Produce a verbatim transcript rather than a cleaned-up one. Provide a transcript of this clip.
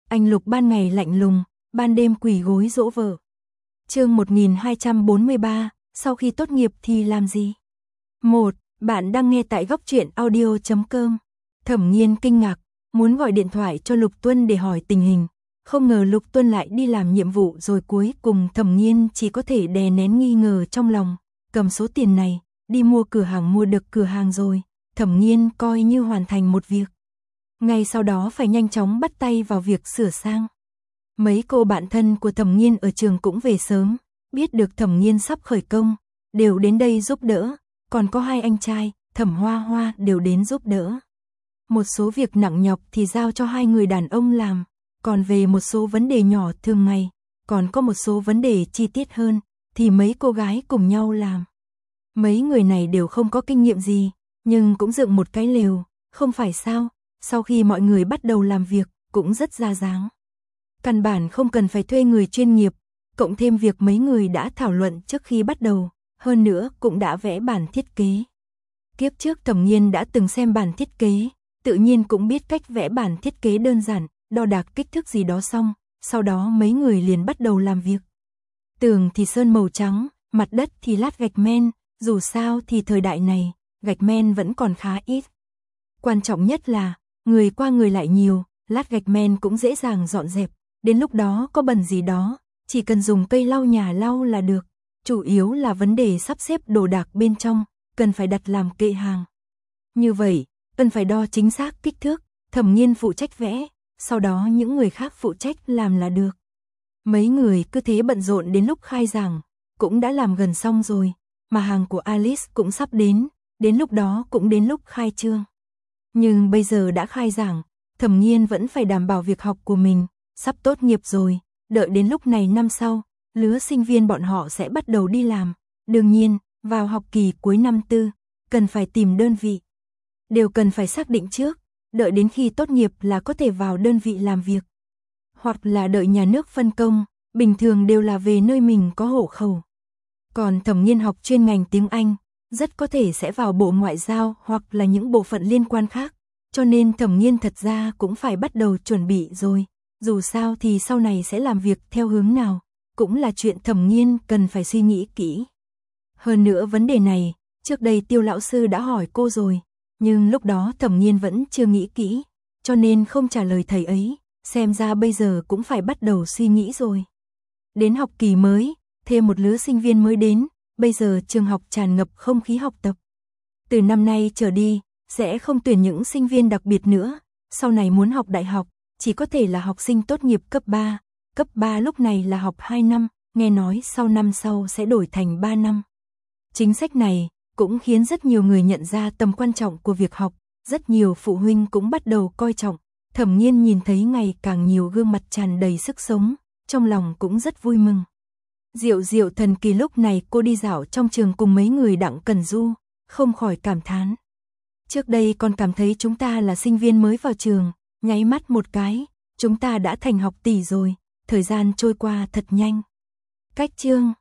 Anh Lục ban ngày lạnh lùng, ban đêm quỳ gối dỗ vợ. Chương một nghìn hai trăm bốn mươi ba, sau khi tốt nghiệp thì làm gì? một. Bạn đang nghe tại góc truyện audio chấm com. Thẩm Nghiên kinh ngạc, muốn gọi điện thoại cho Lục Tuân để hỏi tình hình. Không ngờ Lục Tuân lại đi làm nhiệm vụ rồi, cuối cùng Thẩm Nghiên chỉ có thể đè nén nghi ngờ trong lòng. Cầm số tiền này, đi mua cửa hàng mua được cửa hàng rồi. Thẩm Nghiên coi như hoàn thành một việc. Ngay sau đó phải nhanh chóng bắt tay vào việc sửa sang. Mấy cô bạn thân của Thẩm Nghiên ở trường cũng về sớm, biết được Thẩm Nghiên sắp khởi công, đều đến đây giúp đỡ. Còn có hai anh trai, Thẩm Hoa Hoa đều đến giúp đỡ. Một số việc nặng nhọc thì giao cho hai người đàn ông làm, còn về một số vấn đề nhỏ thường ngày, còn có một số vấn đề chi tiết hơn, thì mấy cô gái cùng nhau làm. Mấy người này đều không có kinh nghiệm gì, nhưng cũng dựng một cái lều, không phải sao, sau khi mọi người bắt đầu làm việc, cũng rất ra dáng. Căn bản không cần phải thuê người chuyên nghiệp, cộng thêm việc mấy người đã thảo luận trước khi bắt đầu, hơn nữa cũng đã vẽ bản thiết kế. Kiếp trước Thẩm Nghiên đã từng xem bản thiết kế, tự nhiên cũng biết cách vẽ bản thiết kế đơn giản, đo đạc kích thước gì đó xong, sau đó mấy người liền bắt đầu làm việc. Tường thì sơn màu trắng, mặt đất thì lát gạch men, dù sao thì thời đại này, gạch men vẫn còn khá ít. Quan trọng nhất là, người qua người lại nhiều, lát gạch men cũng dễ dàng dọn dẹp, đến lúc đó có bẩn gì đó, chỉ cần dùng cây lau nhà lau là được. Chủ yếu là vấn đề sắp xếp đồ đạc bên trong, cần phải đặt làm kệ hàng. Như vậy, cần phải đo chính xác kích thước, Thẩm Nghiên phụ trách vẽ, sau đó những người khác phụ trách làm là được. Mấy người cứ thế bận rộn đến lúc khai giảng, cũng đã làm gần xong rồi, mà hàng của Alice cũng sắp đến, đến lúc đó cũng đến lúc khai trương. Nhưng bây giờ đã khai giảng, Thẩm Nghiên vẫn phải đảm bảo việc học của mình, sắp tốt nghiệp rồi, đợi đến lúc này năm sau, lứa sinh viên bọn họ sẽ bắt đầu đi làm. Đương nhiên, vào học kỳ cuối năm tư, cần phải tìm đơn vị. Đều cần phải xác định trước, đợi đến khi tốt nghiệp là có thể vào đơn vị làm việc. Hoặc là đợi nhà nước phân công, bình thường đều là về nơi mình có hộ khẩu. Còn Thẩm Nghiên học chuyên ngành tiếng Anh, rất có thể sẽ vào Bộ Ngoại giao hoặc là những bộ phận liên quan khác. Cho nên Thẩm Nghiên thật ra cũng phải bắt đầu chuẩn bị rồi. Dù sao thì sau này sẽ làm việc theo hướng nào, cũng là chuyện Thẩm Nghiên cần phải suy nghĩ kỹ. Hơn nữa vấn đề này, trước đây Tiêu lão sư đã hỏi cô rồi, nhưng lúc đó Thẩm Nghiên vẫn chưa nghĩ kỹ, cho nên không trả lời thầy ấy, xem ra bây giờ cũng phải bắt đầu suy nghĩ rồi. Đến học kỳ mới, thêm một lứa sinh viên mới đến, bây giờ trường học tràn ngập không khí học tập. Từ năm nay trở đi, sẽ không tuyển những sinh viên đặc biệt nữa, sau này muốn học đại học, chỉ có thể là học sinh tốt nghiệp cấp ba. Cấp ba lúc này là học hai năm, nghe nói sau năm sau sẽ đổi thành ba năm. Chính sách này cũng khiến rất nhiều người nhận ra tầm quan trọng của việc học, rất nhiều phụ huynh cũng bắt đầu coi trọng. Thẩm Nghiên nhìn thấy ngày càng nhiều gương mặt tràn đầy sức sống, trong lòng cũng rất vui mừng. Diệu diệu thần kỳ, lúc này cô đi dạo trong trường cùng mấy người Đặng Cần Du, không khỏi cảm thán. Trước đây còn cảm thấy chúng ta là sinh viên mới vào trường, nháy mắt một cái, chúng ta đã thành học tỷ rồi. Thời gian trôi qua thật nhanh. Cách chương